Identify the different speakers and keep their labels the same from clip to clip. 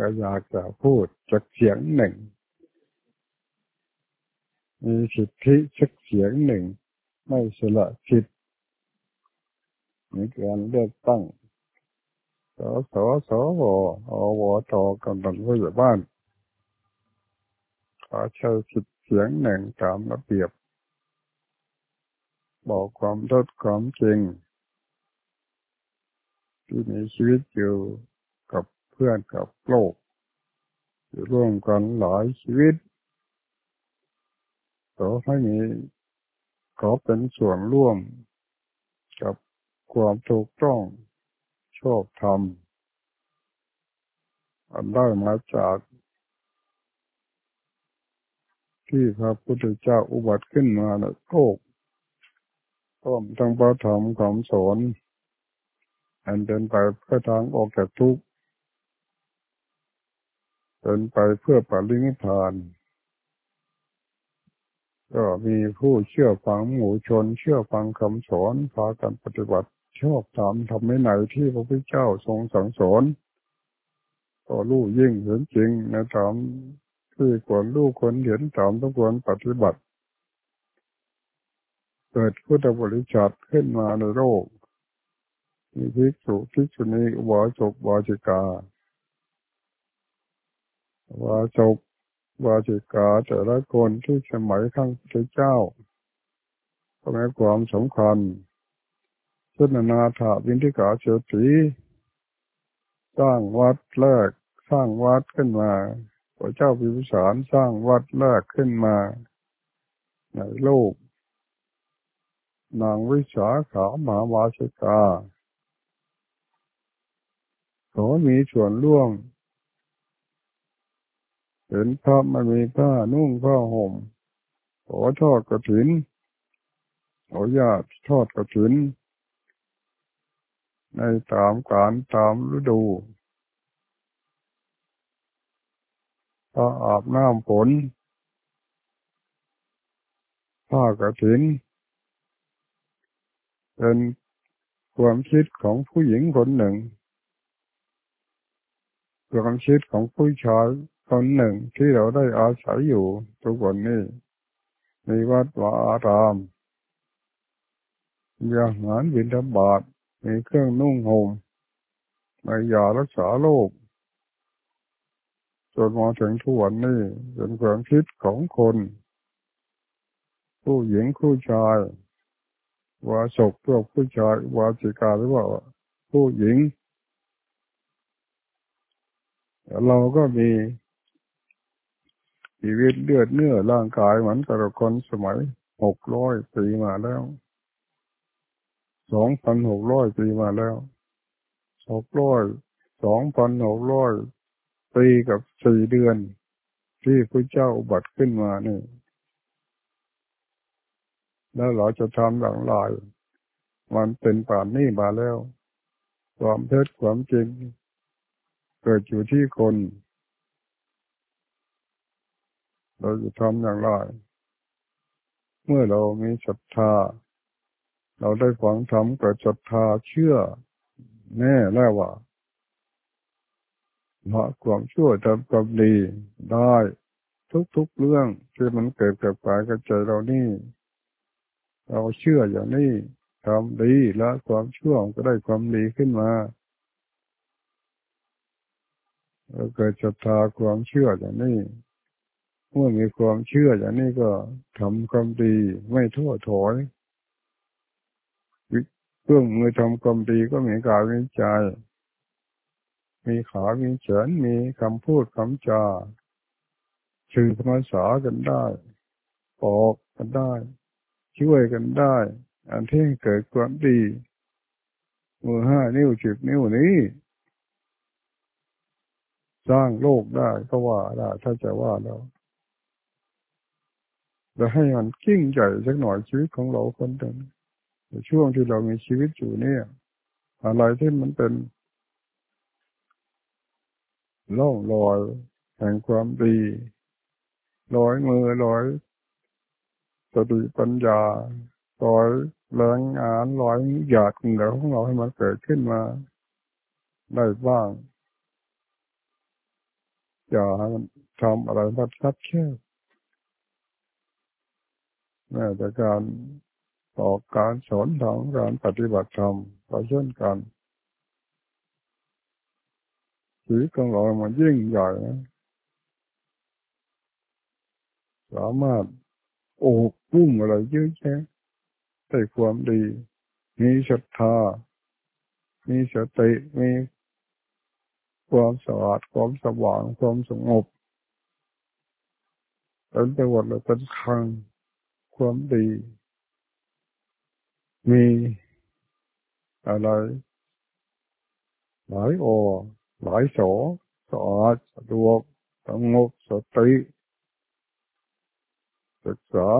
Speaker 1: ก็อยากจะพูดสักเสียงหนึ่งมีสิทธิสักเสียงหนึ่งไม่สละสิทธิ์ในการเลือกตั้งสสสวอวตกำนันผู้ใหญ่บ้านขอใช้สิทธิ์เสียงหนึ่งตามระเบียบบอกความเท็จความจริงที่มีชีวิตอยู่กับเพื่อนกับโลกอยู่ร่วมกันหลายชีวิตขอให้มีขอเป็นส่วนร่วมกับความถูกต้องชอบธรรมอันได้มาจากที่พระพุทธเจ้าอุบัติขึ้นมาในโลกพร้อมทั้งพระธรรมคำสอนอันเป็นไปเพื่อทางออกจากทุกข์เป็นไปเพื่อปรินิพพานก็มีผู้เชื่อฟังหมู่ชนเชื่อฟังคำสอนพากันปฏิบัติชอบธรรมทำไม่ไหนที่พระพุทธเจ้าทรงสั่งสอนก็รู้ยิ่งเห็นจริงในธรรมที่ควรรู้ควรเห็นตามต้องควรปฏิบัติเกิดพุทธบริษัทขึ้นมาในโลกมีภิกษุภิกษุณีอุบาสกอุบาสิกาวาสกวาสิกาแต่ละคนที่สมัยข้างพระเจ้าก็มีความสำคัญเช่นนาถบิณฑิกาเศรษฐีสร้างวัดแรกสร้างวัดขึ้นมาพระเจ้าพิมพิสารสร้างวัดแรกขึ้นมาในโลกนางวิสาขามหาวาสิกาขอมีส่วนร่วมเห็นพระไม่มีผ้านุ่งผ้าห่มขอทอดกฐินขอญาติทอดกฐินในตามกาลตามฤดูผ้าอาบน้ำฝนผ้ากฐินเป็นความคิดของผู้หญิงคนหนึ่งความคิดของผู้ชายคนหนึ่งที่เราได้อาศัยอยู่ทุกวันนี้มีวัดวาอารามมีอาหารบิณฑบาตมีเครื่องนุ่งห่มมียารักษาโรคจนมาถึงทุกวันนี้เป็นความคิดของคนผู้หญิงผู้ชายวาสกพวกผู้ชายวาสิกาหรือว่าผู้หญิงเราก็มีชีวิตเลือดเนื้อร่างกายเหมือนกับคนสมัย600 ปีมาแล้ว2,600 ปีมาแล้ว600 2,600 ปีกับ4 เดือนที่พระเจ้าอุบัติขึ้นมานี่แล้วเราจะทำอย่างไรมันเป็นป่านนี้มาแล้วความเท็จความจริงเกิดอยู่ที่คนเราจะทำอย่างไรเมื่อเรามีศรัทธาเราได้ฟังธรรมเกิดศรัทธาเชื่อแน่แล้วว่าละความชั่วทำความดีได้ทุกเรื่องที่มันเกิดกับกายกับใจเรานี่เราเชื่ออย่างนี้ทำดีแล้วความชั่วก็ได้ความดีขึ้นมาเราเกิดศรัทธาความเชื่ออย่างนี้เมื่อมีความเชื่ออย่างนี้ก็ทำความดีไม่ท้อถอยเครื่องมือทำความดีก็มีกายมีใจมีขามีแขนมีคำพูดคำจาสื่อภาษากันได้บอกกันได้ช่วยกันได้อันที่ให้เกิดความดีมือ5 นิ้ว10 นิ้วนี้สร้างโลกได้ก็ว่าได้ถ้าจะว่าแล้วจะให้มันยิ่งใหญ่สักหน่อยชีวิตของเราคนหนึ่งในช่วงที่เรามีชีวิตอยู่เนี่ยอะไรที่มันเป็นร่องรอยแห่งความดีร้อยมือร้อยสติปัญญาร้อยแรงงานร้อยหยาดเหงื่อของเราให้มันเกิดขึ้นมาได้บ้างอย่าให้มันทำอะไรมันคับแคบแม้แต่การต่อการสอนของการปฏิบัติธรรมก็เช่นกันชีวิตของเรามันยิ่งใหญ่นะสามารถโอบปุ้มอะไรเยอะแยะได้ความดีมีศรัทธามีสติมีความสะอาดความสว่างความสงบเป็นไปหมดเลยเป็นคลังความดีมีอะไรหลายหลายสะอาดสะดวกสงบสติศึกษา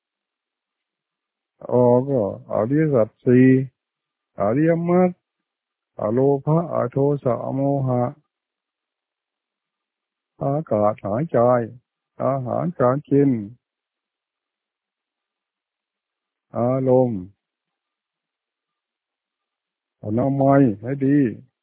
Speaker 1: ก็อริยสัจสี่อริยมรรคอโลภะอโทสะอโมหะอากาศหายใจอาหารการกินอารมณ์อนามัยให้ดี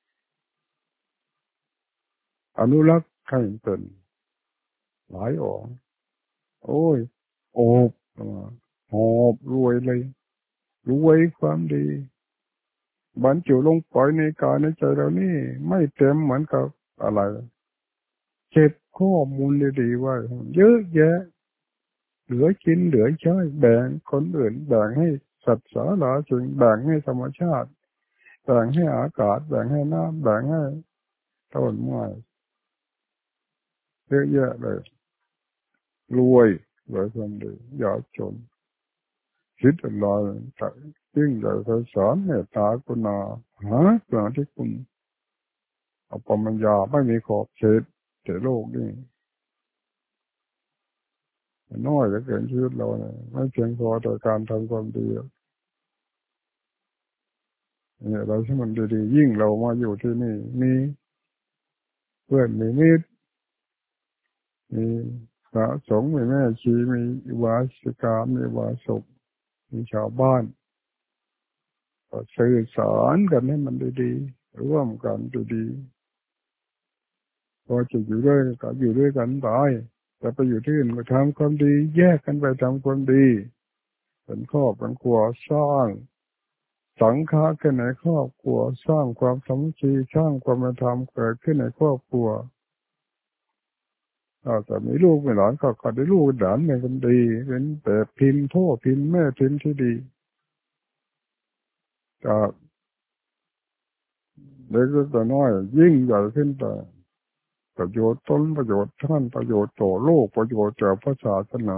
Speaker 1: อนุรักษ์ให้เป็นหลายโอ้ยโอบหอบรวยเลยรวยความดีบรรจุลงปล่อยในกายในใจเรานี่ไม่เต็มเหมือนกับอะไรเก็บข้อมูลดีๆไว้เยอะแยะเหลือกินเหลือใช้แบ่งคนอื่นแบ่งให้สัตว์สาราสิ่งแบ่งให้ธรรมชาติแบ่งให้อากาศแบ่งให้น้ำแบ่งให้ต้นไม้เยอะแยะเลยรวยรวยความดีอย่าจนคิดอะไรแต่ยิ่งใหญ่ไพศาลเมตตากรุณาหาเรื่องที่คุณเอาปัญญาไม่มีขอบเขตในโลกนี่น้อยเหลือเกินชีวิตเราเนี่ยไม่เพียงพอต่อการทำความดีเนี่ยเราที่มันดีๆยิ่งเรามาอยู่ที่นี่มีเพื่อนมีมิตรมีพระสงฆ์มีแม่ชีมีอุบาสิกามีอุบาสกมีชาวบ้านก็สื่อสารกันให้มันดีๆร่วมกันดีๆพอจะอยู่ด้วยก็อยู่ด้วยกันไปแต่ไปอยู่ที่อื่นก็ทำความดีแยกกันไปทำความดีเป็นครอบเป็นครัวสร้างสังฆะขึ้นในครอบครัวสร้างความสามัคคีสร้างความเป็นธรรมเกิดขึ้นในครอบครัวแต่มีลูกมีหลานก็ได้ลูกหลานเป็นคนดีเป็นแบบพิมพ์พ่อพิมพ์แม่พิมพ์ที่ดีจากเล็กๆน้อยยิ่งใหญ่ขึ้นไปประโยชน์ตนประโยชน์ท่านประโยชน์ต่อโลกประโยชน์จากพระศาสนา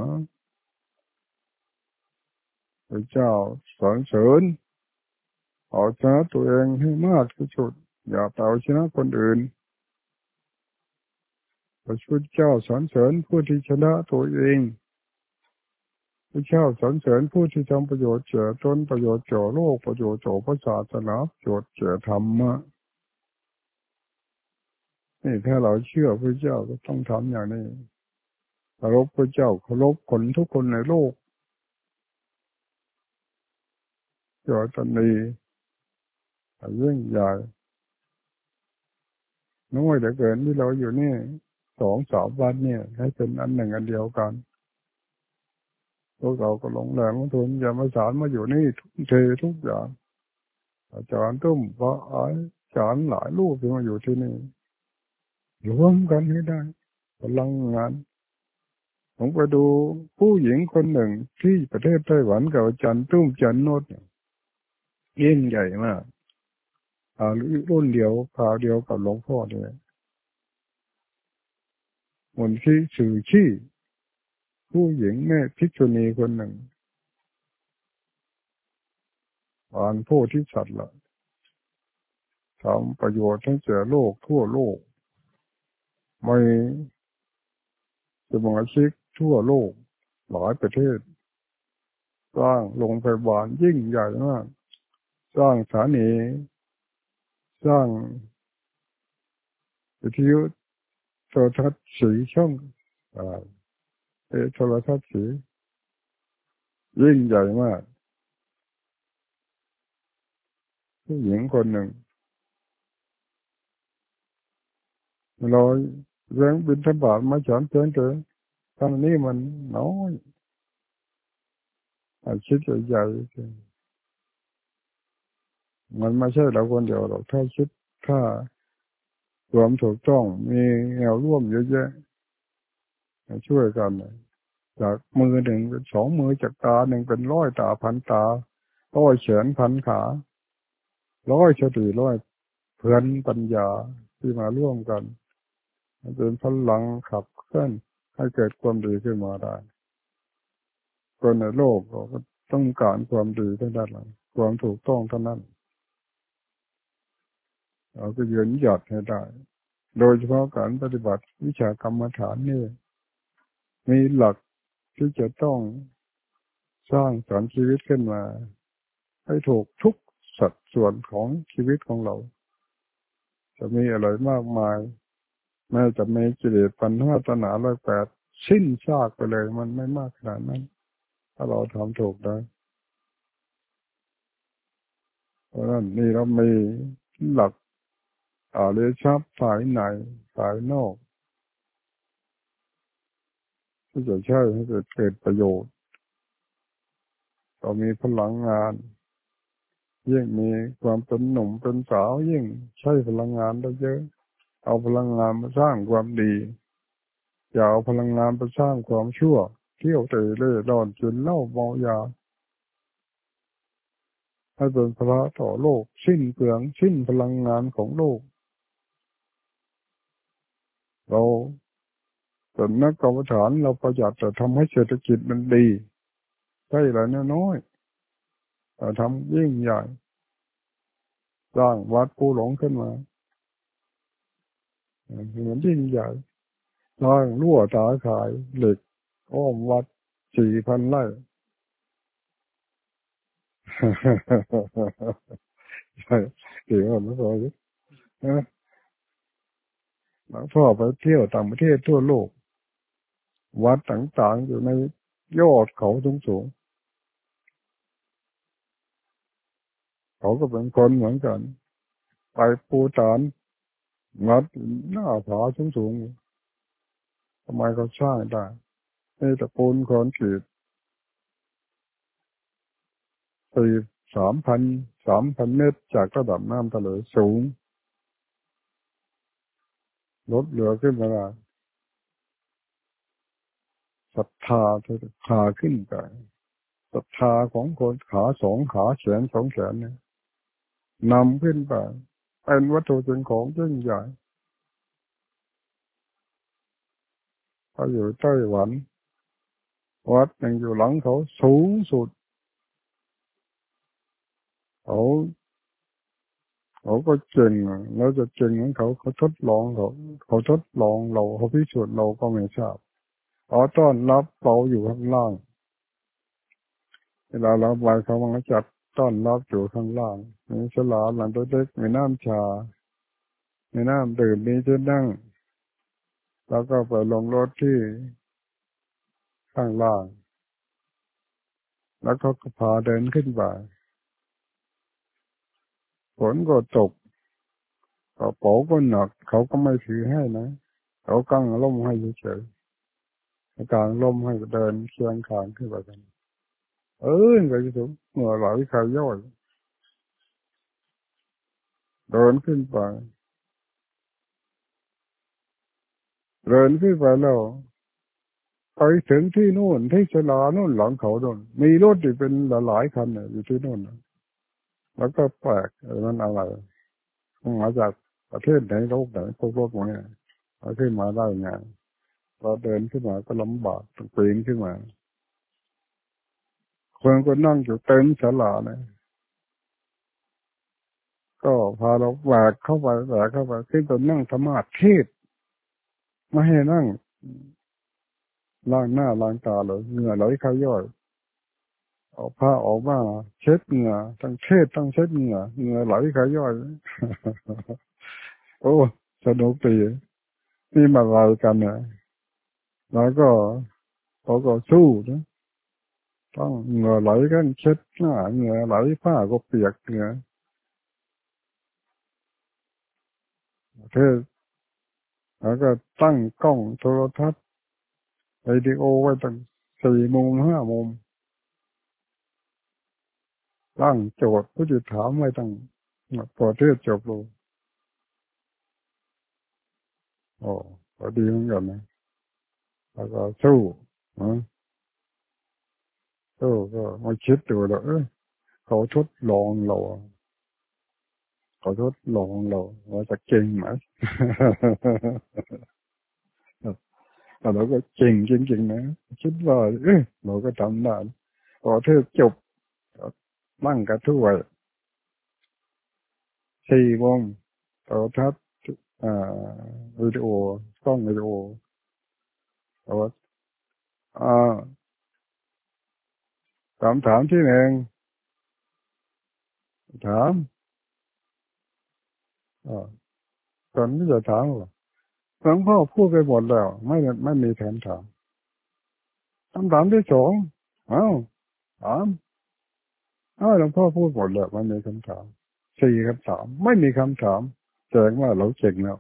Speaker 1: พระเจ้าสรรเสริญเอาชนะตัวเองให้มากที่สุดอย่าไปเอาชนะคนอื่นพระพุทธเจ้าสรรเสริญผู้ที่ชนะตัวเองพระเจ้าสรรเสริญผู้ที่ทำประโยชน์เจ่อตนประโยชน์เจ่อโลกประโยชน์เจ่อพระศาสนาประโยชน์เจ่อธรรมะนี่ถ้าเราเชื่อพระเจ้าก็ต้องทำอย่างนี้เคารพพระเจ้าเคารพคนทุกคนในโลกเกิดตนนี้ยิ่งใหญ่น้อยเหลือเกินที่เราอยู่นี่2-3 วันเนี่ยให้เป็นอันหนึ่งอันเดียวกันพวกเราก็ลงแรงลงทุนอย่ามาสารมาอยู่นี่ทุ่มเททุกอย่างอาจารย์ตุ้มพระอาจารย์หลายรูปที่มาอยู่ที่นี่รวมกันให้ได้พลังงานผมไปดูผู้หญิงคนหนึ่งที่ประเทศไต้หวันกับอาจารย์ตุ้มจันโนดยิ่งใหญ่มากรุ่นเดียวคราวเดียวกับหลวงพ่อเนี่ยมันที่สื่อชี่ผู้หญิงแม่ภิกษุณีคนหนึ่งอ่านโพธิสัตว์ละทำประโยชน์ให้แก่โลกทั่วโลกไม่สมาชิกทั่วโลกหลายประเทศสร้างโรงพยาบาลยิ่งใหญ่มากสร้างสถานีสร้างวิทยุโทรทัศน์สีช่องอ่าโทรทัศน์สียิ่งใหญ่มากผู้หญิงคนหนึ่งเราเรื่องบิณฑบาตมาฉันเพียงแต่ตอนนี้มันน้อยคิดใหญ่ๆมันไม่ใช่เราคนเดียวหรอกถ้าคิดถ้าความถูกต้องมีแนวร่วมเยอะแยะช่วยกันจากมือหนึ่งเป็นสองมือจากตาหนึ่งเป็นร้อยตาพันตาร้อยแขนพันขาร้อยสติร้อยเพื่อนปัญญาที่มาร่วมกันมันเป็นพลังขับเคลื่อนให้เกิดความดีขึ้นมาได้คนในโลกเราก็ต้องการความดีทั้งนั้นเลยความถูกต้องเท่านั้นเราก็ยืนหยัดให้ได้โดยเฉพาะการปฏิบัติวิชากรรมฐานนี่มีหลักที่จะต้องสร้างสรรค์ชีวิตขึ้นมาให้ถูกทุกสัดส่วนของชีวิตของเราจะมีอะไรมากมายแม้จะมีกิเลสปัญหาตัณหา108สิ้นซากไปเลยมันไม่มากขนาดนั้นถ้าเราทำถูกได้เพราะฉะนั้นนี่เรามีหลักเรียกชับฝ่ายในฝ่ายนอกที่จะใช้ให้เกิดประโยชน์เรามีพลังงานยิ่งมีความเป็นหนุ่มเป็นสาวยิ่งใช้พลังงานได้เยอะเอาพลังงานมาสร้างความดีอย่าเอาพลังงานไปสร้างความชั่วเที่ยวเตะเล่ร่อนกินเหล้าเมายาให้เป็นภาระต่อโลกสิ้นเปลืองสิ้นพลังงานของโลกเราเป็นนักกรรมฐานเราประหยัดแต่ทำให้เศรษฐกิจมันดีใช่หรือน้อยแต่ทำยิ่งใหญ่สร้างวัดปูหลงขึ้นมาเหมือนยิ่งใหญ่สร้างรั่วตาขายเหล็กอ้อมวัด4,000 ไร่ใช่เก่งมากนะพ่อนะพ่อไปเที่ยวต่างประเทศทั่วโลกวัดต่างๆอยู่ในยอดเขาสูงๆเขาก็เป็นคนเหมือนกันไปปูฐานวัดหน้าผาสูงๆทำไมเขาสร้างได้นี่ตะปูนคอนกรีตตี3,000 เมตรจากระดับน้ำทะเลสูงรถเรือขึ้นมาได้ศรัทธาเธอพาขึ้นไปศรัทธาของคนขาสองขาแขนสองแขนเนี่ยนำขึ้นไปเป็นวัตถุสิ่งของยิ่งใหญ่เขาอยู่ไต้หวันวัดหนึ่งอยู่หลังเขาสูงสุดเขาเขาก็เก่งแล้วจะเก่งของเขาทดลองเขาทดลองเราเขาพิสูจน์เราก็ไม่ทราบต้อนรับเราอยู่ข้างล่างเวลาเราไปเขามาจัดต้อนรับอยู่ข้างล่างมีฉลามหลังตัวเล็กมีน้ำชามีน้ำดื่มมีที่นั่งแล้วก็ไปลงรถที่ข้างล่างแล้วเขาก็พาเดินขึ้นไปฝนก็ตกกระเป๋าก็หนักเขาก็ไม่ถือให้นะเขากางร่มให้เฉยๆกางร่มให้เดินเคียงข้างขึ้นไปกันก็จะถูกเหงื่อไหลใครย่อยเดินขึ้นไปเดินขึ้นไปแล้วไปถึงที่นู่นที่ชลานู่นหลังเขาโน่นมีรถที่เป็นหลายๆคันเนี่ยอยู่ที่นู่นนะแล้วก็แปลกมันอะไรมาจากประเทศไหนโลกไหนพวกโลกนี้เอาขึ้นมาได้ไงเราเดินขึ้นมาก็ลำบากต้องปีนขึ้นมาคนก็นั่งอยู่เต็มศาลาเนี่ยก็พาเราแหวกเข้าไปขึ้นไปนั่งธรรมะเทศน์ไม่ให้นั่งล้างหน้าล้างตาเลยเหงื่อไหลใครย่อยเอาผ้าออกมาเช็ดเหงื่อทั้งเทศทั้งเช็ดเหงื่อไหลใครย่อยโอ้สนุกดีนี่มาอะไรกันเนี่ยแล้วก็เขาก็สู้นะต้องเหงื่อไหลกันเช็ดหน้าเหงื่อไหลผ้าก็เปียกเหงื่อเทศแล้วก็ตั้งกล้องโทรทัศน์วิดีโอไว้ตั้ง4 มุม5 มุมตั้งโจทย์ผู้ที่ถามไว้ตั้งพอเทศจบลงโอ้ก็ดีเหมือนกันนะแล้วก็สู้นะสู้ก็มาคิดดูแล้วเขาทดลองเราเขาทดลองเราว่าจะเก่งไหม เราก็เก่งจริงๆนะคิดว่าเราก็ทำได้พอเทศจบนั่งกระถ้วย4 วงโทรทัศน์อ่าวิดีโอกล้องวิดีโอเอาว่าอ่าถามที่หนึ่งถามอ่าตอนนี้จะถามว่าหลวงพ่อพูดไปหมดแล้วไม่มีแถมถามที่2เอ้าถามหลวงพ่อพูดหมดแล้วไม่มีคำถาม4 คำถามไม่มีคำถามแสดงว่าเราเก่งแล้ว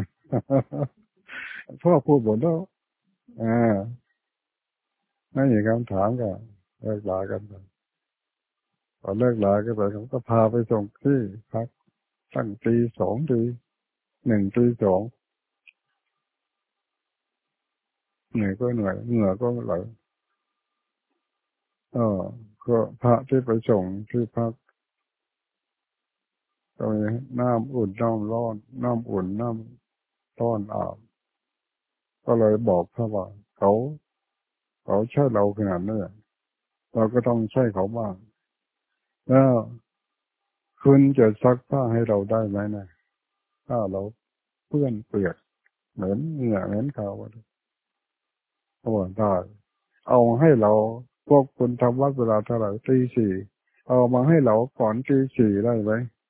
Speaker 1: พ่อพูดหมดแล้วอ่าไม่มีคำถามก็เลิกลากันไปพอเลิกลากันไปเขาก็พาไปส่งที่พักตั้งตี 2ตี 1ตี 2เหนื่อยก็เหนื่อยเหงื่อก็ไหลเออก็พระที่ไปส่งที่พักก็มีน้ำอุ่นน้ำร้อนน้ำอุ่นน้ำร้อนอาบก็เลยบอกเขาว่าเขาใช่เราขนาดนี้เราก็ต้องใช่เขาบ้างแล้วคุณจะซักผ้าให้เราได้ไหมนะถ้าเราเปื้อนเปียกเหมือนเหงื่อเหมือนเขาเขาบอกได้เอาให้เราพวกคุณทำวัดเวลาเท่าไหร่ตี 4เอามาให้เราก่อนตี 4ได้ไหม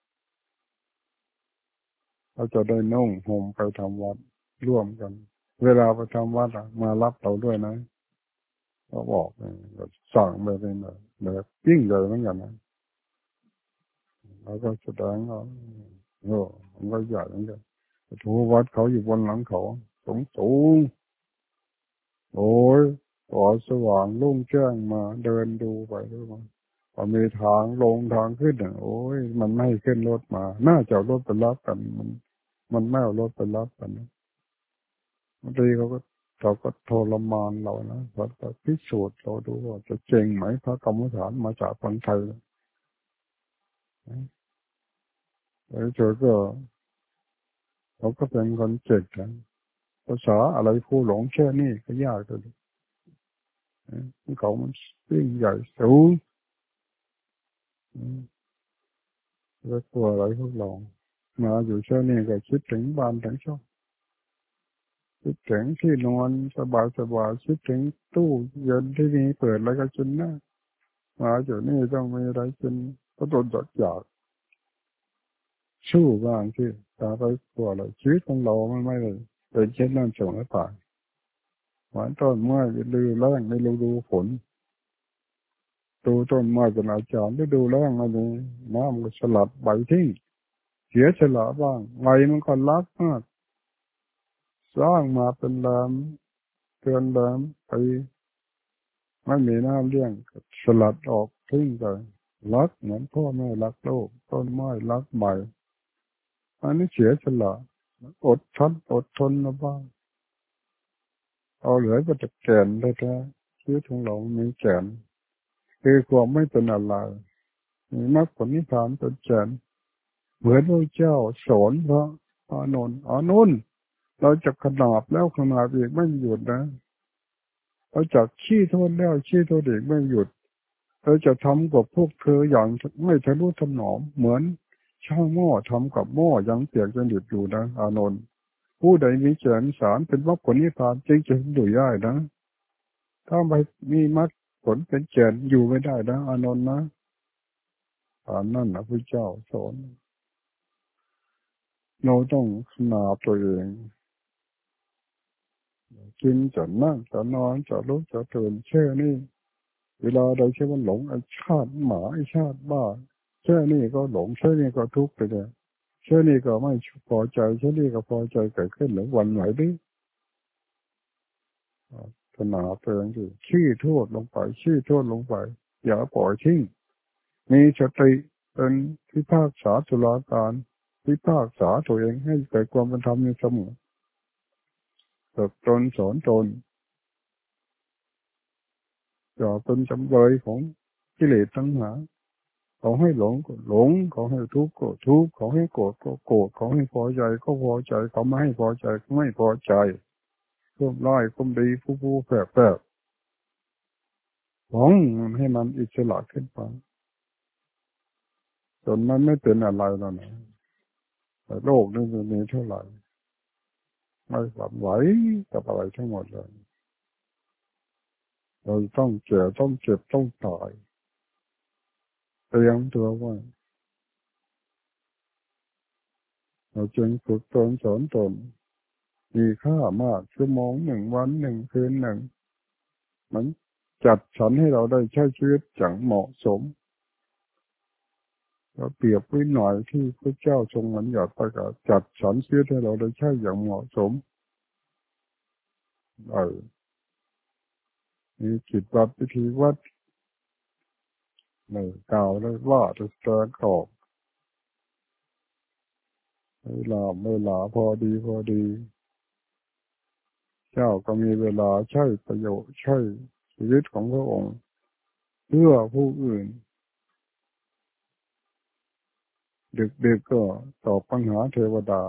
Speaker 1: เราจะได้นุ่งห่มไปทำวัดร่วมกันเวลาไปทำวัดมารับเราด้วยนะเขาบอกแบบสั่งไปเป็นแบบยิ่งใหญ่เหมือนกันนะแล้วก็แสดงว่ามันก็ใหญ่เหมือนกันทูวัดเขาอยู่บนหลังเขาสูงโอ้ยขอสว่างรุ่งแจ้งมาเดินดูไปด้วยมาพอมีทางลงทางขึ้นโอ้ยมันไม่ให้ขึ้นรถมาน่าจะเอารถไปรับกันมันไม่เอารถไปรับกันนะบางทีเขาก็ทรมานเรานะเขาก็พิสูจน์เราดูว่าจะเจริงไหมพระกรรมฐานมาจากคนไทยแล้วเจอก็เขาก็เป็นคนเจ็ดกันภาษาอะไรผู้หลงแค่นี้ก็ยากเลยเขามันยิ่งใหญ่สูงแล้วตัวอะไรพวกเรามาอยู่เช่นนี้ก็คิดถึงบ้านถึงช่องคิดถึงที่นอนสบายคิดถึงตู้เย็นที่มีเปิดแล้วก็กินนะมาอยู่นี่ต้องมีอะไรกินก็โดนอยากสู้บ้างที่ตาไปตัวอะไรชีวิตของเราไม่ได้เป็นเช่นนั้นเสมอไปหวานต้นไม้ฤดูแล้งในฤดูฝนดูต้นไม้เป็นอาจารย์ฤดูแล้งอะไรน้ำก็สลัดใบทิ้งเสียสละบ้างใบมันก็รักมากสร้างมาเป็นลำเตือนลำไปไม่มีน้ำเลี้ยงสลัดออกทิ้งไปรักเหมือนพ่อแม่รักลูกต้นไม้รักใบอันนี้เสียสละอดทนมาบ้างเอาเหลือก็จะแก่นแท้ๆชีวิตของเรามีแก่นคือความไม่เป็นอะไรมีมรรคผลนิพพานเป็นแก่นเหมือนพระเจ้าสอนพระอานนท์เราจะขนาบแล้วขนาบอีกไม่หยุดนะเราจะขี้โทษแล้วขี้โทษอีกไม่หยุดเราจะทำกับพวกเธออย่างไม่ทะนุถนอมเหมือนช่างหม้อทำกับหม้อยังเปียกจนดิบอยู่นะอานนท์ผู้ใดมีแก่นสารเป็นมรรคผลนิพพานจึงจะอยู่ได้นะถ้าไม่มีมรรคผลเป็นแก่นอยู่ไม่ได้นะอานนท์นะนั่นนะพระเจ้าสอนเราต้องขนาบตัวเองกินจะนั่งจะนอนจะลุกจะตื่นแค่นี้เวลาใดเช่นมันหลงไอ้ชาติหมาไอ้ชาติบ้าแค่นี้ก็หลงแค่นี้ก็ทุกข์ไปเลยเชื่อนี่ก็ไม่พอใจเชื่อนี่ก็พอใจเกิดขึ้นหรือวันไหวดิขนาดตัวเองที่ชี้โทษลงไปชี้โทษลงไปอย่าปล่อยทิ้งมีสติเป็นพิพากษาตุลาการพิพากษาตัวเองให้เกิดความเป็นธรรมในเสมอฝึกตนสอนตนอย่าเป็นจำเลยของกิเลสทั้งหลายขอให้หลงก็หลงขอให้ทุกข์ก็ทุกข์ขอให้โกรธก็โกรธขอให้พอใจก็พอใจเขาไม่ให้พอใจก็ไม่พอใจเพิ่มร้อยคุ้มดีผู้แฝงหลงให้มันอิสระขึ้นไปจนมันไม่เป็นอะไรแล้วนะแต่โลกนี้มันมีเท่าไหร่ไม่หวั่นไหวกับอะไรทั้งหมดเลยเราต้องเจ็บต้องเจ็บต้องตายเตรียมตัวไว้เราจึงฝึกตนสอนตนมีค่ามากชั่วโมงหนึ่งวันหนึ่งคืนหนึ่งมันจัดสรรให้เราได้ใช้ชีวิตอย่างเหมาะสมเราเปรียบไว้หน่อยที่พระเจ้าทรงบัญญัติประกาศจัดสรรชีวิตให้เราได้ใช้อย่างเหมาะสมมีกิจวัตรพิธีวัดไม่กล่าวเลยว่าจะแสดงออกเวลาพอดีพอดีเจ้าก็มีเวลาใช้ประโยชน์ใช้ชีวิตของพระองค์เพื่อผู้อื่นดึกๆก็ตอบปัญหาเทวดา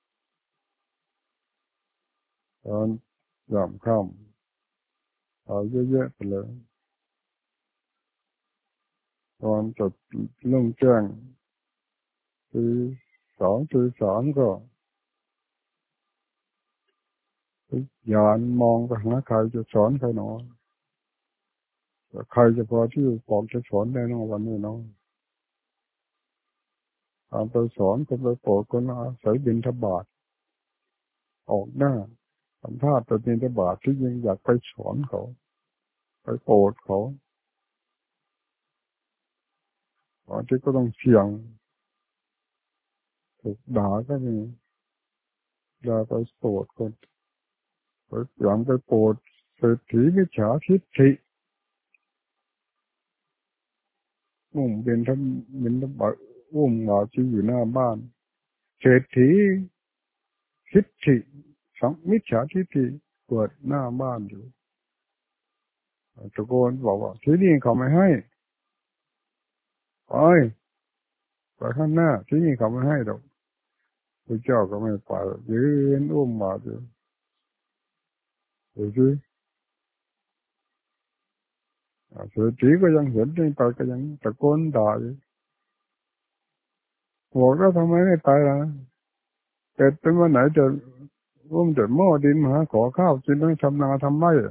Speaker 1: ตอนยามค่ำเอาเยอะๆไปเลยตอนจดเรื่องแจ้งตี 2 ตี 3ก็ยานมองไปหาใครจะสอนใครหนอใครจะพอที่บอกจะสอนได้นอวันนี้เนาะตามไปสอนคนไปโปรดคนอาศัยบิณฑบาตออกหน้าสัมภาษณ์ไปบิณฑบาตที่ยังอยากไปสอนเขาไปโปรดเขาบางทีก็ต้องเสี่ยงถูกด่าก็มีด่าไปโปรดคนไปอย่างไปโปรดเศรษฐีมิจฉาทิฏฐิมุ่งเป็นทำเป็นบาอุ้มบาที่อยู่หน้าบ้านเศรษฐีทิฏฐิสองมิจฉาทิฏฐิเปิดหน้าบ้านอยู่ตะโกนบอกว่าที่นี่เขาไม่ให้ไปข้างหน้าที่นี่เขาไม่ให้ดอกพระเจ้าก็ไม่ไปยืนอุ้มบาอยู่ดูสิเศรษฐีก็ยังเห็นไม่ไปก็ยังตะโกนด่าอยู่บอกแล้วทำไมไม่ไปล่ะเกิดเป็นวันไหนจะร่วมเดือดหม้อดินมาขอข้าวกินต้องทำนาทำไร่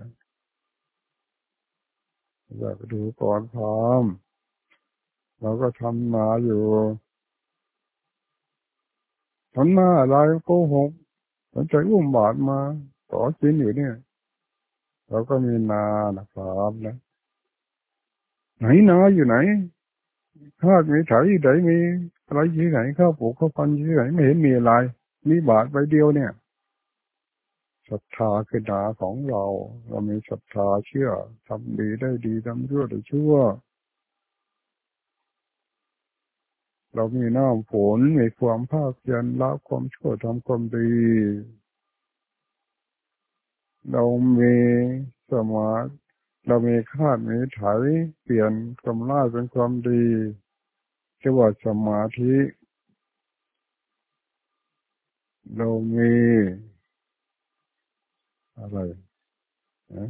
Speaker 1: อยากไปดูก่อนพร้อมเราก็ทำนาอยู่ทำนาอะไรโกหกสนใจอุ้มบาตรมาขอกินอยู่เนี่ยเราก็มีนานะครับนะไหนนาอยู่ไหนข้าวมีไถที่ไหนมีอะไรที่ไหนข้าวปลูกข้าวพันธุ์ที่ไหนไม่เห็นมีอะไรมีบาตรใบเดียวเนี่ยศรัทธาคือนาของเราเรามีศรัทธาเชื่อทำดีได้ดีทำชั่วได้ชั่วเรามีน้ำฝนมีความภาคเพียรละความชั่วทำความดีเรามีสมาธิเรามีคาดมีไถเปลี่ยนความร้ายเป็นความดีเรียกว่าสมาธิเรามีอะไรนะ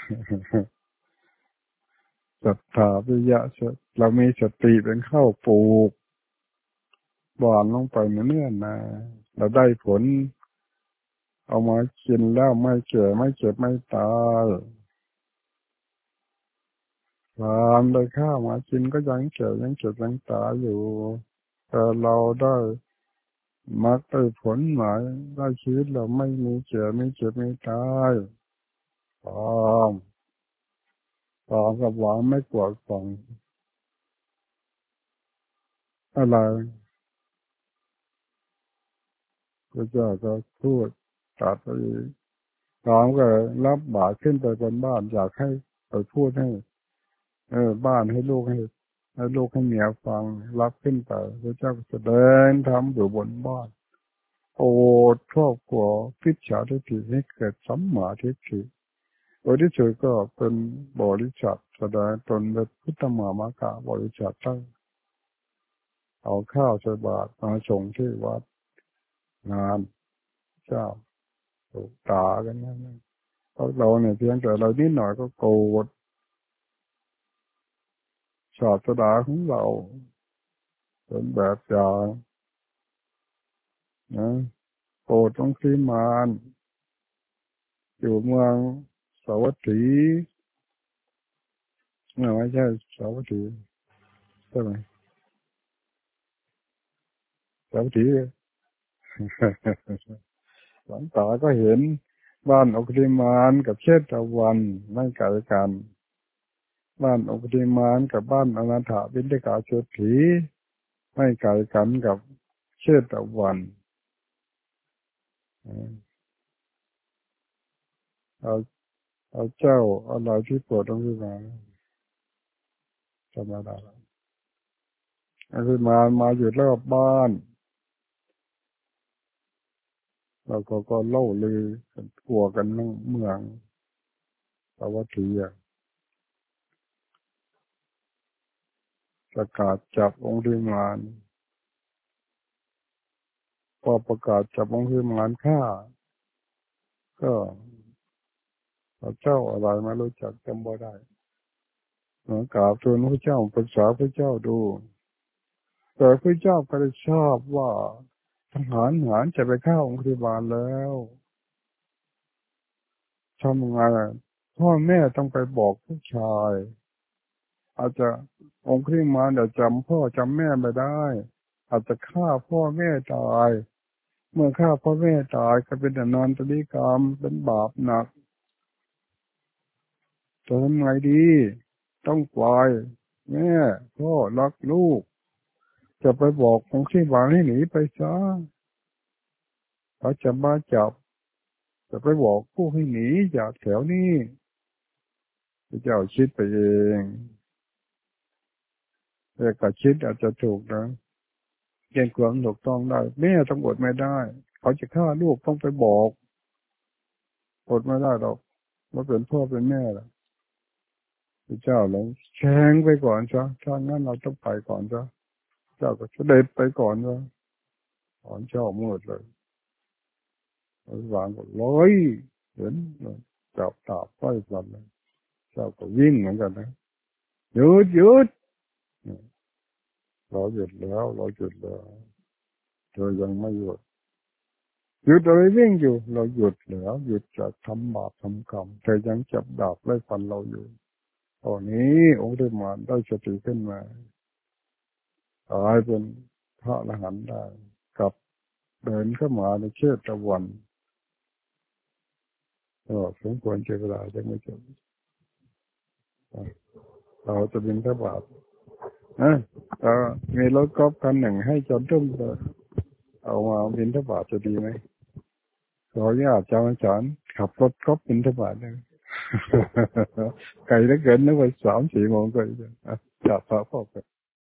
Speaker 1: ศรัทธาวิยะเรามีสติเป็นข้าวปลูกหวานลงไปเนื่อนนะเราได้ผลเอามากินแล้วไม่เจ็บไม่เจ็บไม่ตายทานได้ข้าวมากินก็ยังเจ็บยังเจ็บยังตายอยู่แต่เราได้มักได้ผลหมายได้ชีวิตเราไม่มีเจ็บไม่เจ็บไม่ตายตามตามกับหวังไม่กวาดฝังอะไรพระเจ้าก็พูดตัดไปอีกน้องก็รับบาตรขึ้นไปบนบ้านอยากให้ไปพูดให้บ้านให้ลูกให้ลูกให้เมียฟังรับขึ้นไปพระเจ้าก็แสดงธรรมอยู่บนบ้านโอดครอบครัวพิจฉาทิฏฐิให้เกิดสัมมาทิฏฐิโดยที่เฉยก็เป็นบริษัทแสดงตนเป็นพุทธมามากะบริษัทตั้งเอาข้าวใส่บาตรมาส่งที่วัดงานเจ้าถูกด่ากันนั่นเพราะเราเนี่ยเพียงแต่เรานิดหน่อยก็โกรธศาสนาของเราเป็นแบบอย่างนะโกรธต้องขีมานอยู่เมืองสาวัตถีไม่ใช่สาวัตถีใช่ไหมสาวัตถีหลังตาก็เห็นบ้านอกริมานกับเชตวันไม่ไกลกันบ้านอกริมานกับบ้านอนาถบิณฑิกาเศรษฐีไม่ไกลกันกับเชตวันเอาเอาเจ้าอะไรที่ปวดตรงที่มาธรรมดาคือมาอยู่รอบบ้านเราก็เล่าลือกันกลัวกันทั้งเมืองสาวัตถีประกาศจับองค์ธิมานพอประกาศจับองค์ธิมานฆ่าก็พระเจ้าอะไรไม่รู้จักจำบ่ได้กราบทูลพระเจ้าปรึกษาพระเจ้าดูแต่พระเจ้าก็ได้ทราบว่าทหารจะไปฆ่าองค์ธิมานแล้วทำไงพ่อแม่ต้องไปบอกผู้ชายอาจจะองค์ธิมานจะจำพ่อจำแม่ไม่ได้อาจจะฆ่าพ่อแม่ตายเมื่อฆ่าพ่อแม่ตายก็เป็นอนันตริกรรมเป็นบาปหนักจะทำไงดีต้องปล่อยแม่พ่อรักลูกจะไปบอกของที่บ้านให้หนีไปซะเขาจะมาจับจะไปบอกผู้ให้หนีจากแถวนี้พระเจ้าคิดไปเองแต่ก็คิดอาจจะถูกนะเกณฑ์ความถูกต้องได้แม่ต้องอดไม่ได้เขาจะฆ่าลูกต้องไปบอกอดไม่ได้หรอกว่าเป็นพ่อเป็นแม่ล่ะพระเจ้าเลยแช่งไปก่อนซะถ้างั้นเราต้องไปก่อนซะเจ้าก็เสด็จไปก่อนซะถอนเจ้ามืดเลยวางก็ลอยเห็นจับตาไฟฟันเลยเจ้าก็วิ่งเหมือนกันนะหยุดเราหยุดแล้วเราหยุดแล้วเธอยังไม่หยุดอะไรวิ่งอยู่เราหยุดแล้วหยุดจากทำบาปทำกรรมเธอยังจับดาบไล่ฟันเราอยู่ตอนนี้องค์เดชมานได้สติขึ้นมากลายเป็นพระอรหันต์ได้กลับเดินเข้ามาในเชตวันก็สมควรเจอเวลาจะไม่จบเราจะบินทบาทนะมีรถกอล์ฟคันหนึ่งให้จอดทุ่มเลยเอามาบินทบาทจะดีไหมขออนุญาตเจ้าอาจารย์ขับรถกอล์ฟบินทบาทเลย ไกลเหลือเกินนึกว่า3-4 โมงก็จะจับพระพ่อไป